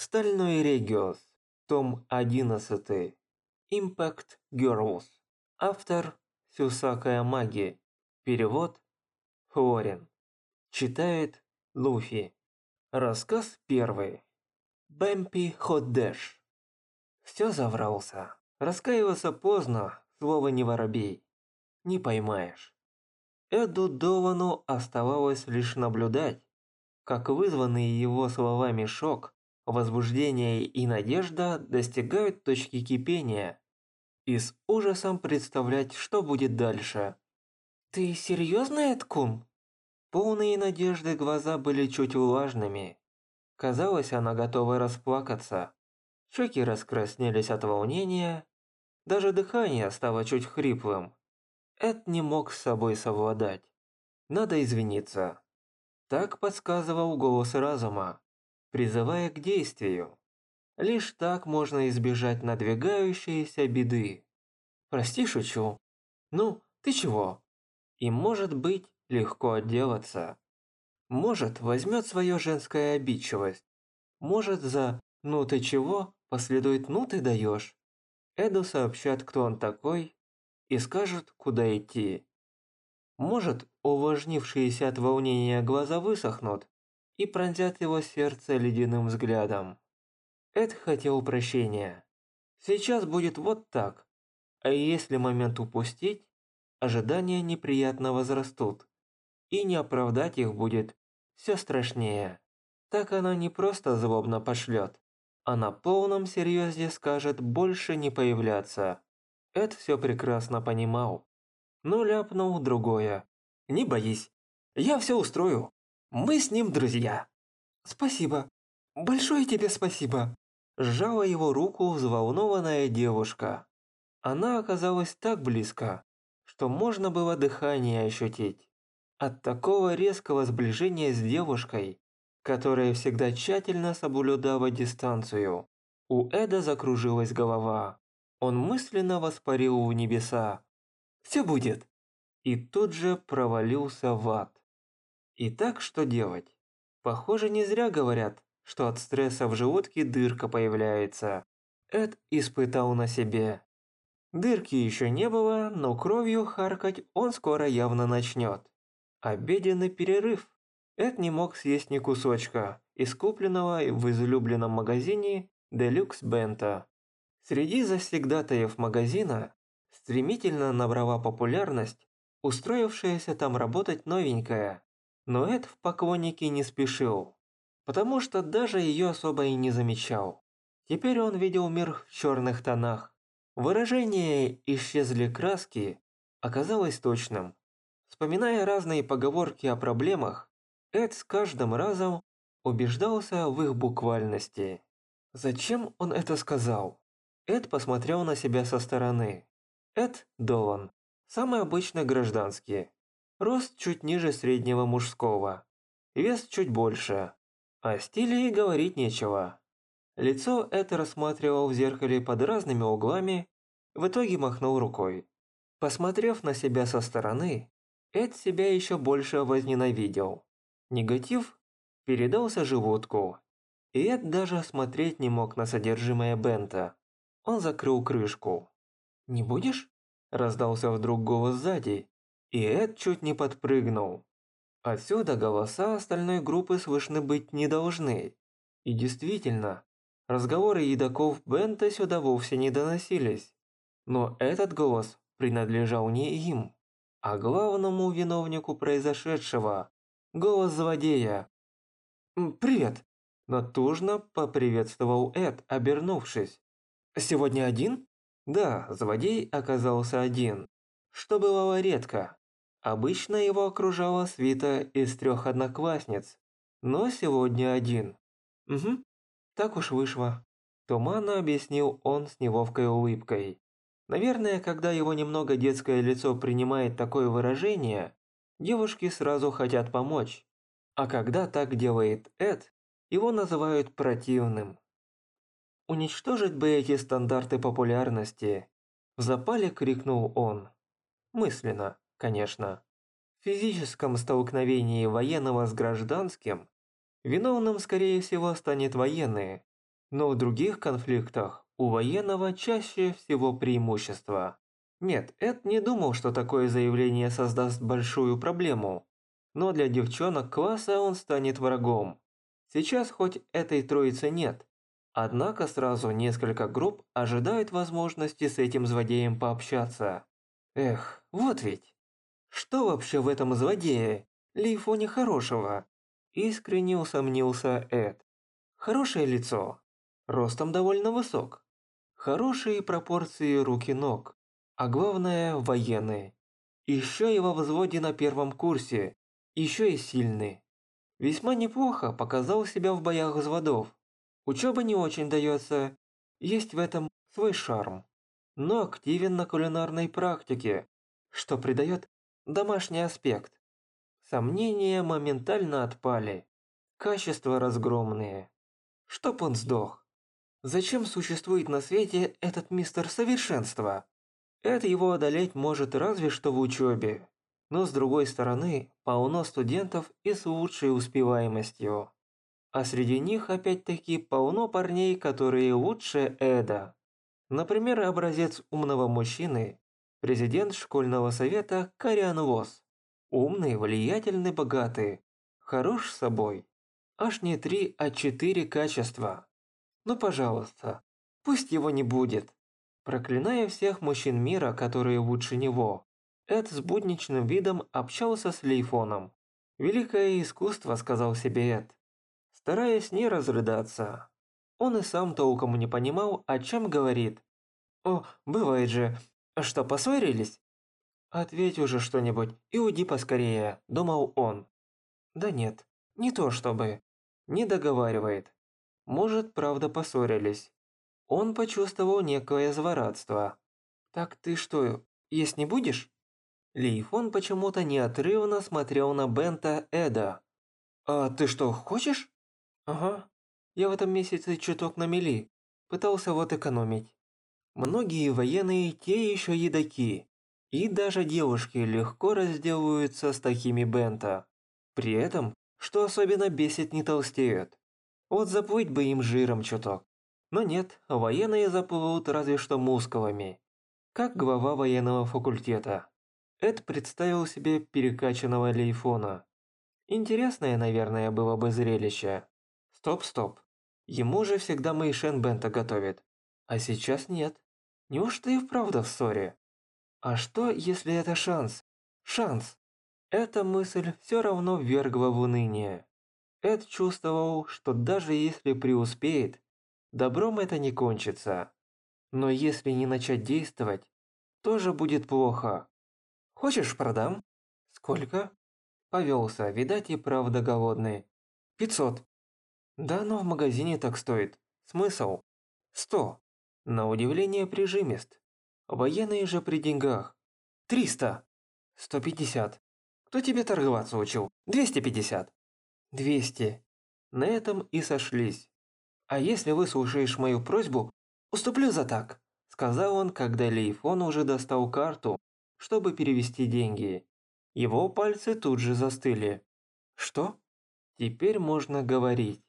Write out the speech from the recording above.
Стальной Региос. Том 11. Impact Girls. Автор Сюсака Ямаги. Перевод Флорин. Читает Луфи. Рассказ 1. Бэмпи Ходдэш. Все заврался. Раскаиваться поздно, слово не воробей. Не поймаешь. Эду Довану оставалось лишь наблюдать, как вызванные его словами шок, возбуждение и надежда достигают точки кипения, и с ужасом представлять, что будет дальше. «Ты серьезно, Эд-кун?» Полные надежды глаза были чуть влажными. Казалось, она готова расплакаться. Щеки раскраснелись от волнения, даже дыхание стало чуть хриплым. Эд не мог с собой совладать. Надо извиниться. Так подсказывал голос разума, призывая к действию. Лишь так можно избежать надвигающейся беды. Прости, шучу. Ну, ты чего? И может быть, легко отделаться. Может, возьмет свою женская обидчивость. Может, за «ну ты чего» последует «ну ты даешь». Эду сообщат, кто он такой, и скажут, куда идти. Может, увлажнившиеся от волнения глаза высохнут и пронзят его сердце ледяным взглядом. Эд хотел прощения. Сейчас будет вот так. А если момент упустить, ожидания неприятно возрастут. И не оправдать их будет все страшнее. Так она не просто злобно пошлет, а на полном серьезе скажет больше не появляться. Эд все прекрасно понимал. Но ляпнул другое. «Не боись, я все устрою. Мы с ним друзья». «Спасибо. Большое тебе спасибо». Сжала его руку взволнованная девушка. Она оказалась так близко, что можно было дыхание ощутить. От такого резкого сближения с девушкой, которая всегда тщательно соблюдала дистанцию, у Эда закружилась голова. Он мысленно воспарил в небеса. «Все будет!» И тут же провалился в ад. Итак, что делать? Похоже, не зря говорят, что от стресса в желудке дырка появляется. Эд испытал на себе. Дырки еще не было, но кровью харкать он скоро явно начнет. Обеденный перерыв. Эд не мог съесть ни кусочка из купленного в излюбленном магазине Deluxe Bento. Среди завсегдатаев магазина стремительно набрала популярность устроившаяся там работать новенькая. Но Эд в поклонники не спешил, потому что даже ее особо и не замечал. Теперь он видел мир в черных тонах. Выражение «исчезли краски» оказалось точным. Вспоминая разные поговорки о проблемах, Эд с каждым разом убеждался в их буквальности. Зачем он это сказал? Эд посмотрел на себя со стороны. Эд Долан. Самый обычный гражданский. Рост чуть ниже среднего мужского. Вес чуть больше. О стиле и говорить нечего. Лицо Эд рассматривал в зеркале под разными углами, в итоге махнул рукой. Посмотрев на себя со стороны, Эд себя еще больше возненавидел. Негатив передался желудку, и Эд даже смотреть не мог на содержимое бента. Он закрыл крышку. «Не будешь?» – раздался вдруг голос сзади, и Эд чуть не подпрыгнул. Отсюда голоса остальной группы слышны быть не должны. И действительно, разговоры едоков Бента сюда вовсе не доносились. Но этот голос принадлежал не им, а главному виновнику произошедшего – голос злодея. «Привет!» – натужно поприветствовал Эд, обернувшись. «Сегодня один?» Да, злодей оказался один, что бывало редко. Обычно его окружала свита из 3 одноклассниц, но сегодня один. Угу, так уж вышло. Туманно объяснил он с неловкой улыбкой. Наверное, когда его немного детское лицо принимает такое выражение, девушки сразу хотят помочь. А когда так делает Эд, его называют противным. «Уничтожить бы эти стандарты популярности!» В запале крикнул он. Мысленно, конечно. В физическом столкновении военного с гражданским виновным, скорее всего, станет военный. Но в других конфликтах у военного чаще всего преимущество. Нет, Эд не думал, что такое заявление создаст большую проблему. Но для девчонок класса он станет врагом. Сейчас хоть этой троицы нет. Однако сразу несколько групп ожидают возможности с этим злодеем пообщаться. Эх, вот ведь. Что вообще в этом злодее? Лейфоне хорошего? Искренне усомнился Эд. Хорошее лицо. Ростом довольно высок. Хорошие пропорции рук и ног. А главное, военный. Еще и во взводе на первом курсе. Еще и сильный. Весьма неплохо показал себя в боях взводов. Учеба не очень дается. Есть в этом свой шарм. Но активен на кулинарной практике, что придает домашний аспект. Сомнения моментально отпали. Качества разгромные. Чтоб он сдох. Зачем существует на свете этот мистер совершенства? Это его одолеть может разве что в учебе. Но с другой стороны, полно студентов и с лучшей успеваемостью. А среди них опять-таки полно парней, которые лучше Эда. Например, образец умного мужчины, президент школьного совета Кариан Лос. Умный, влиятельный, богатый, хорош собой. Аж не 3, а 4 качества. Ну пожалуйста, пусть его не будет. Проклиная всех мужчин мира, которые лучше него, Эд с будничным видом общался с Лейфоном. «Великое искусство», — сказал себе Эд, стараясь не разрыдаться. Он и сам толком не понимал, о чем говорит. «О, бывает же. Что, поссорились?» «Ответь уже что-нибудь и уйди поскорее», – думал он. Да нет, не то чтобы. Не договаривает. Может, правда поссорились. Он почувствовал некое злорадство. «Так ты что, есть не будешь?» Лейфон почему-то неотрывно смотрел на Бента Эда. «А ты что, хочешь?» «Ага. Я в этом месяце чуток на мели. Пытался вот экономить. Многие военные те еще едаки. И даже девушки легко разделываются с такими Бента. При этом, что особенно бесит, не толстеют. Вот заплыть бы им жиром чуток. Но нет, военные заплывут разве что мускулами. Как глава военного факультета. Эд представил себе перекачанного Лейфона. Интересное, наверное, было бы зрелище. Стоп. Ему же всегда Мэйшен Бента готовит. А сейчас нет. Неужто и вправду в ссоре? А что, если это шанс? Шанс! Эта мысль все равно ввергла в уныние. Эд чувствовал, что даже если преуспеет, добром это не кончится. Но если не начать действовать, тоже будет плохо. «Хочешь, продам?» «Сколько?» Повелся, видать и правда голодный. 500. Да, но в магазине так стоит. Смысл? 100. На удивление прижимист. Военные же при деньгах. 300. 150. Кто тебе торговаться учил? 250. 200. На этом и сошлись. А если выслушаешь мою просьбу, уступлю за так, сказал он, когда Лейфон уже достал карту, чтобы перевести деньги. Его пальцы тут же застыли. Что? Теперь можно говорить.